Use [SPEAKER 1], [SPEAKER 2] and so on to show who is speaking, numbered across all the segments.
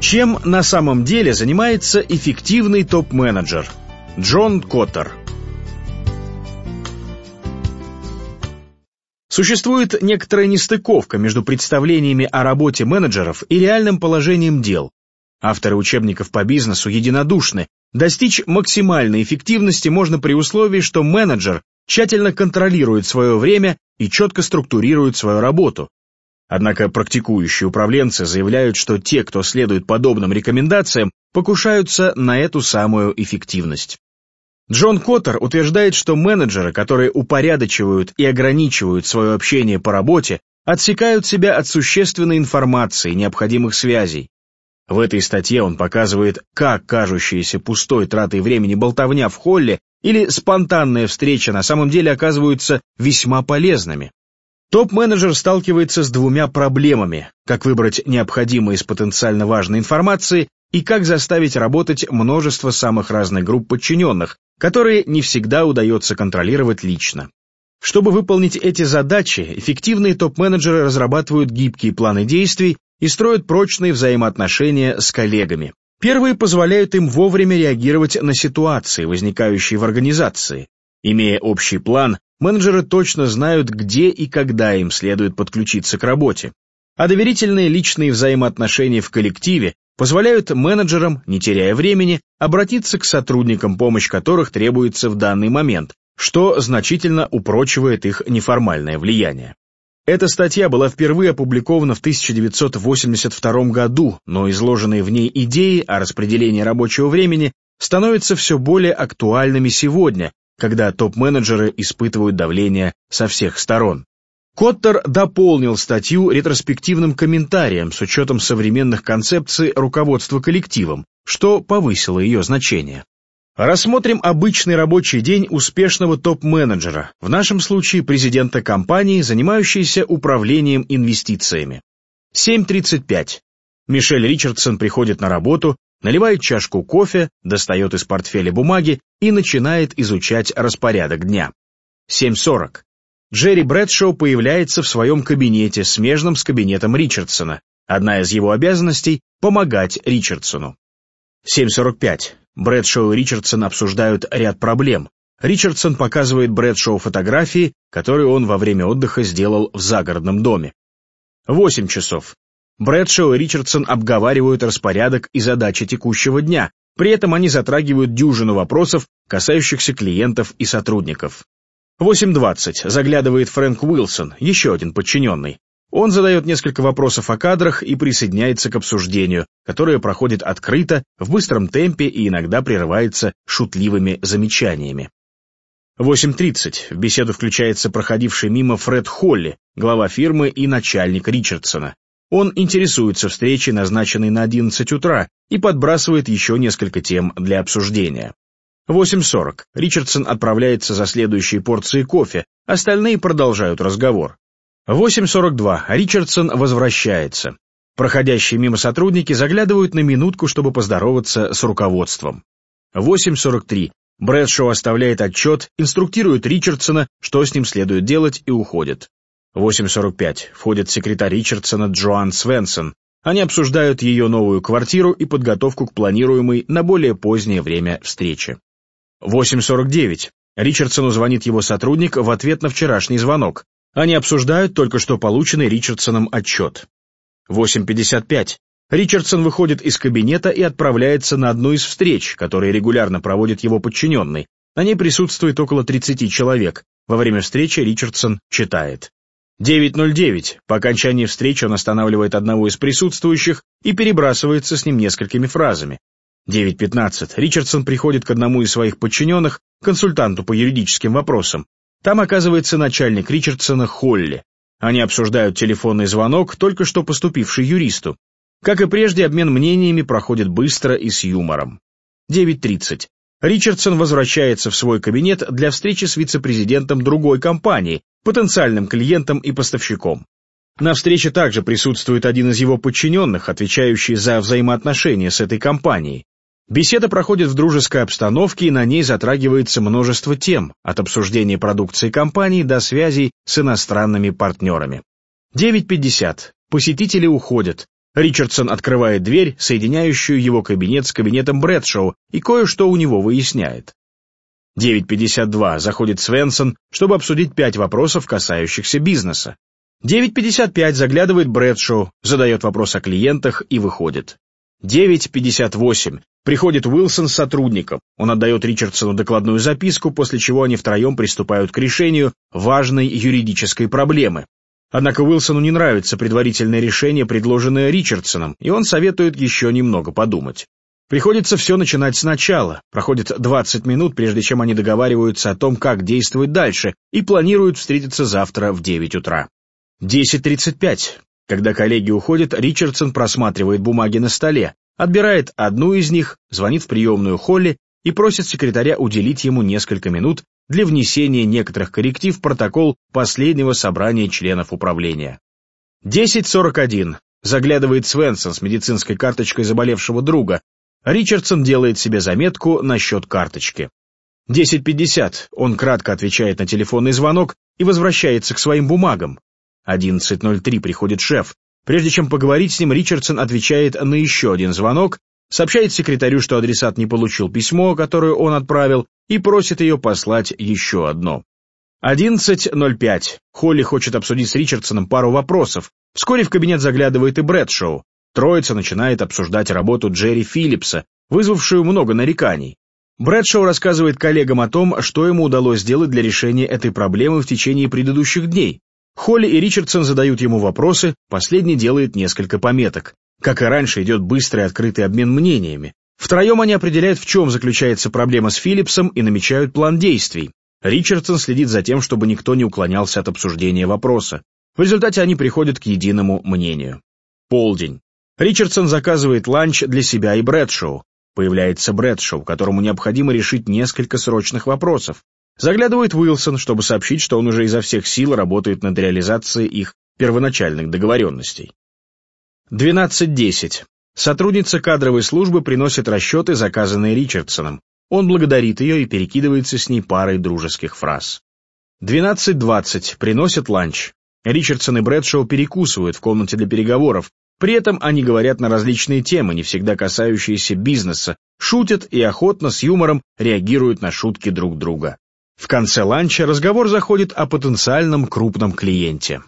[SPEAKER 1] Чем на самом деле занимается эффективный топ-менеджер? Джон Коттер. Существует некоторая нестыковка между представлениями о работе менеджеров и реальным положением дел. Авторы учебников по бизнесу единодушны: достичь максимальной эффективности можно при условии, что менеджер тщательно контролирует свое время и четко структурирует свою работу. Однако практикующие управленцы заявляют, что те, кто следует подобным рекомендациям, покушаются на эту самую эффективность. Джон Коттер утверждает, что менеджеры, которые упорядочивают и ограничивают свое общение по работе, отсекают себя от существенной информации, необходимых связей. В этой статье он показывает, как кажущаяся пустой тратой времени болтовня в холле или спонтанная встреча на самом деле оказываются весьма полезными. Топ-менеджер сталкивается с двумя проблемами: как выбрать необходимое из потенциально важной информации и как заставить работать множество самых разных групп подчиненных, которые не всегда удается контролировать лично. Чтобы выполнить эти задачи, эффективные топ-менеджеры разрабатывают гибкие планы действий и строят прочные взаимоотношения с коллегами. Первые позволяют им вовремя реагировать на ситуации, возникающие в организации. Имея общий план, менеджеры точно знают, где и когда им следует подключиться к работе. А доверительные личные взаимоотношения в коллективе позволяют менеджерам, не теряя времени, обратиться к сотрудникам, помощь которых требуется в данный момент, что значительно упрочивает их неформальное влияние. Эта статья была впервые опубликована в 1982 году, но изложенные в ней идеи о распределении рабочего времени становятся все более актуальными сегодня, когда топ-менеджеры испытывают давление со всех сторон. Коттер дополнил статью ретроспективным комментарием с учетом современных концепций руководства коллективом, что повысило ее значение. Рассмотрим обычный рабочий день успешного топ-менеджера, в нашем случае президента компании, занимающейся управлением инвестициями. 7:35. Мишель Ричардсон приходит на работу, наливает чашку кофе, достает из портфеля бумаги и начинает изучать распорядок дня. 7:40. Джерри Брэдшоу появляется в своем кабинете, смежном с кабинетом Ричардсона. Одна из его обязанностей — помогать Ричардсону. 7:45. Брэдшоу и Ричардсон обсуждают ряд проблем. Ричардсон показывает Брэдшоу фотографии, которые он во время отдыха сделал в загородном доме. 8 часов. Брэдшоу и Ричардсон обговаривают распорядок и задачи текущего дня, при этом они затрагивают дюжину вопросов, касающихся клиентов и сотрудников. 8:20. Заглядывает Фрэнк Уилсон, еще один подчиненный. Он задает несколько вопросов о кадрах и присоединяется к обсуждению, которое проходит открыто, в быстром темпе и иногда прерывается шутливыми замечаниями. 8:30. В беседу включается проходивший мимо Фред Холли, глава фирмы и начальник Ричардсона. Он интересуется встречей, назначенной на 11 утра, и подбрасывает еще несколько тем для обсуждения. 8:40. Ричардсон отправляется за следующей порцией кофе, остальные продолжают разговор. 8:42. Ричардсон возвращается. Проходящие мимо сотрудники заглядывают на минутку, чтобы поздороваться с руководством. 8:43. Брэдшоу оставляет отчет, инструктирует Ричардсона, что с ним следует делать, и уходит. 8:45. Входит секретарь Ричардсона Джоан Свенсон. Они обсуждают ее новую квартиру и подготовку к планируемой на более позднее время встрече. 8:49. Ричардсону звонит его сотрудник в ответ на вчерашний звонок. Они обсуждают только что полученный Ричардсоном отчет. 8:55. Ричардсон выходит из кабинета и отправляется на одну из встреч, которые регулярно проводит его подчиненный. На ней присутствует около 30 человек. Во время встречи Ричардсон читает. 9:09. По окончании встречи он останавливает одного из присутствующих и перебрасывается с ним несколькими фразами. 9:15. Ричардсон приходит к одному из своих подчиненных, консультанту по юридическим вопросам. Там оказывается начальник Ричардсона Холли. Они обсуждают телефонный звонок, только что поступивший юристу. Как и прежде, обмен мнениями проходит быстро и с юмором. 9:30. Ричардсон возвращается в свой кабинет для встречи с вице-президентом другой компании, потенциальным клиентом и поставщиком. На встрече также присутствует один из его подчиненных, отвечающий за взаимоотношения с этой компанией. Беседа проходит в дружеской обстановке, и на ней затрагивается множество тем, от обсуждения продукции компании до связей с иностранными партнерами. 9:50. Посетители уходят. Ричардсон открывает дверь, соединяющую его кабинет с кабинетом Брэдшоу, и кое-что у него выясняет. 9:52 заходит Свенсон, чтобы обсудить 5 вопросов, касающихся бизнеса. 9:55 заглядывает Брэдшоу, задает вопрос о клиентах и выходит. 9:58 приходит Уилсон с сотрудником. Он отдает Ричардсону докладную записку, после чего они втроем приступают к решению важной юридической проблемы. Однако Уилсону не нравится предварительное решение, предложенное Ричардсоном, и он советует еще немного подумать. Приходится все начинать сначала. Проходит 20 минут, прежде чем они договариваются о том, как действовать дальше, и планируют встретиться завтра в 9 утра. 10:35. Когда коллеги уходят, Ричардсон просматривает бумаги на столе, отбирает одну из них, звонит в приемную Холли и просит секретаря уделить ему несколько минут для внесения некоторых корректив в протокол последнего собрания членов управления. 10:41. Заглядывает Свенсон с медицинской карточкой заболевшего друга. Ричардсон делает себе заметку насчет карточки. 10:50. Он кратко отвечает на телефонный звонок и возвращается к своим бумагам. 11:03 приходит шеф. Прежде чем поговорить с ним, Ричардсон отвечает на еще один звонок, сообщает секретарю, что адресат не получил письмо, которое он отправил, и просит ее послать еще одно. 11:05. Холли хочет обсудить с Ричардсоном пару вопросов. Вскоре в кабинет заглядывает и Брэдшоу. Троица начинает обсуждать работу Джерри Филлипса, вызвавшую много нареканий. Брэдшоу рассказывает коллегам о том, что ему удалось сделать для решения этой проблемы в течение предыдущих дней. Холли и Ричардсон задают ему вопросы, последний делает несколько пометок. Как и раньше, идет быстрый открытый обмен мнениями. Втроем они определяют, в чем заключается проблема с Филлипсом, и намечают план действий. Ричардсон следит за тем, чтобы никто не уклонялся от обсуждения вопроса. В результате они приходят к единому мнению. Полдень. Ричардсон заказывает ланч для себя и Брэдшоу. Появляется Брэдшоу, которому необходимо решить несколько срочных вопросов. Заглядывает Уилсон, чтобы сообщить, что он уже изо всех сил работает над реализацией их первоначальных договоренностей. 12:10. Сотрудница кадровой службы приносит расчеты, заказанные Ричардсоном. Он благодарит ее и перекидывается с ней парой дружеских фраз. 12:20. Приносят ланч. Ричардсон и Брэдшоу перекусывают в комнате для переговоров. При этом они говорят на различные темы, не всегда касающиеся бизнеса, шутят и охотно с юмором реагируют на шутки друг друга. В конце ланча разговор заходит о потенциальном крупном клиенте.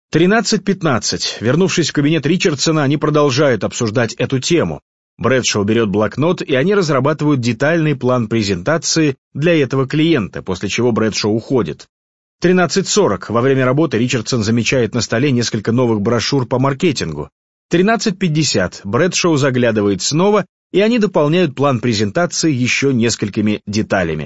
[SPEAKER 1] 13:15. Вернувшись в кабинет Ричардсона, они продолжают обсуждать эту тему. Брэдшоу берет блокнот, и они разрабатывают детальный план презентации для этого клиента, после чего Брэдшоу уходит. 13:40. Во время работы Ричардсон замечает на столе несколько новых брошюр по маркетингу. 13:50. Брэдшоу заглядывает снова, и они дополняют план презентации еще несколькими деталями.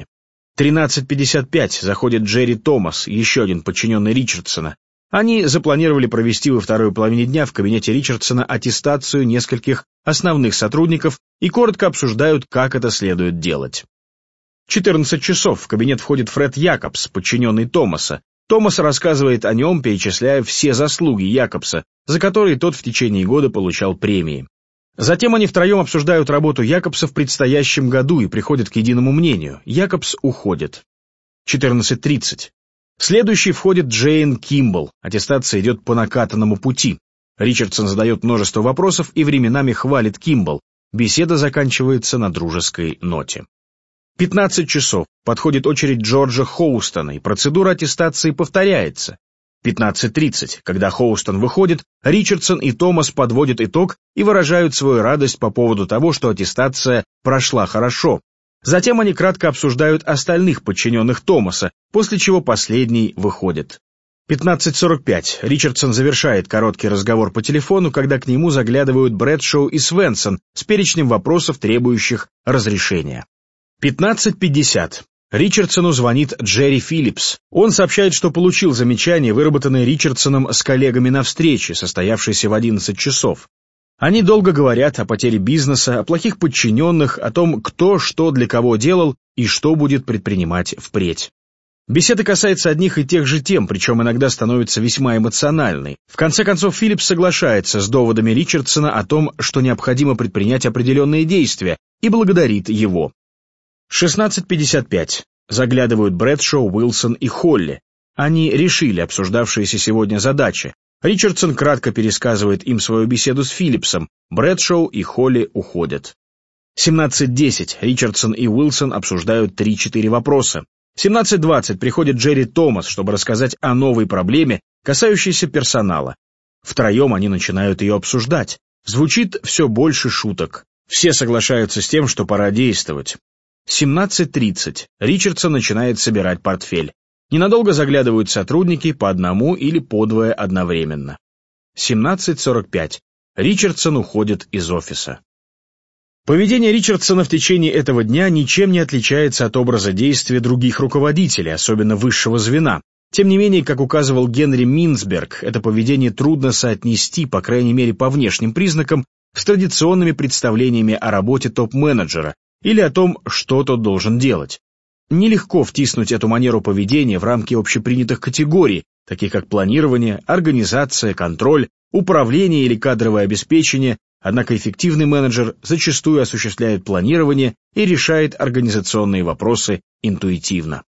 [SPEAKER 1] 13:55. Заходит Джерри Томас, еще один подчиненный Ричардсона. Они запланировали провести во второй половине дня в кабинете Ричардсона аттестацию нескольких основных сотрудников и коротко обсуждают, как это следует делать. 14 часов. В кабинет входит Фред Якобс, подчиненный Томаса. Томас рассказывает о нем, перечисляя все заслуги Якобса, за которые тот в течение года получал премии. Затем они втроем обсуждают работу Якобса в предстоящем году и приходят к единому мнению. Якобс уходит. 14:30. Следующий входит Джейн Кимбл. Аттестация идет по накатанному пути. Ричардсон задает множество вопросов и временами хвалит Кимбл. Беседа заканчивается на дружеской ноте. 15 часов. Подходит очередь Джорджа Хоустона, и процедура аттестации повторяется. 15:30. Когда Хоустон выходит, Ричардсон и Томас подводят итог и выражают свою радость по поводу того, что аттестация прошла хорошо. Затем они кратко обсуждают остальных подчиненных Томаса, после чего последний выходит. 15:45. Ричардсон завершает короткий разговор по телефону, когда к нему заглядывают Брэдшоу и Свенсон с перечнем вопросов, требующих разрешения. 15:50. Ричардсону звонит Джерри Филлипс. Он сообщает, что получил замечание, выработанное Ричардсоном с коллегами на встрече, состоявшейся в 11 часов. Они долго говорят о потере бизнеса, о плохих подчиненных, о том, кто что для кого делал и что будет предпринимать впредь. Беседа касается одних и тех же тем, причем иногда становится весьма эмоциональной. В конце концов, Филлипс соглашается с доводами Ричардсона о том, что необходимо предпринять определенные действия, и благодарит его. 16:55. Заглядывают Брэдшоу, Уилсон и Холли. Они решили обсуждавшиеся сегодня задачи. Ричардсон кратко пересказывает им свою беседу с Филлипсом, Брэдшоу и Холли уходят. 17:10 Ричардсон и Уилсон обсуждают 3-4 вопроса. 17:20 приходит Джерри Томас, чтобы рассказать о новой проблеме, касающейся персонала. Втроем они начинают ее обсуждать. Звучит все больше шуток. Все соглашаются с тем, что пора действовать. 17:30 Ричардсон начинает собирать портфель. Ненадолго заглядывают сотрудники по одному или по двое одновременно. 17:45 Ричардсон уходит из офиса. Поведение Ричардсона в течение этого дня ничем не отличается от образа действия других руководителей, особенно высшего звена. Тем не менее, как указывал Генри Минцберг, это поведение трудно соотнести, по крайней мере по внешним признакам, с традиционными представлениями о работе топ-менеджера или о том, что тот должен делать. Нелегко втиснуть эту манеру поведения в рамки общепринятых категорий, таких как планирование, организация, контроль, управление или кадровое обеспечение, однако эффективный менеджер зачастую осуществляет планирование и решает организационные вопросы интуитивно.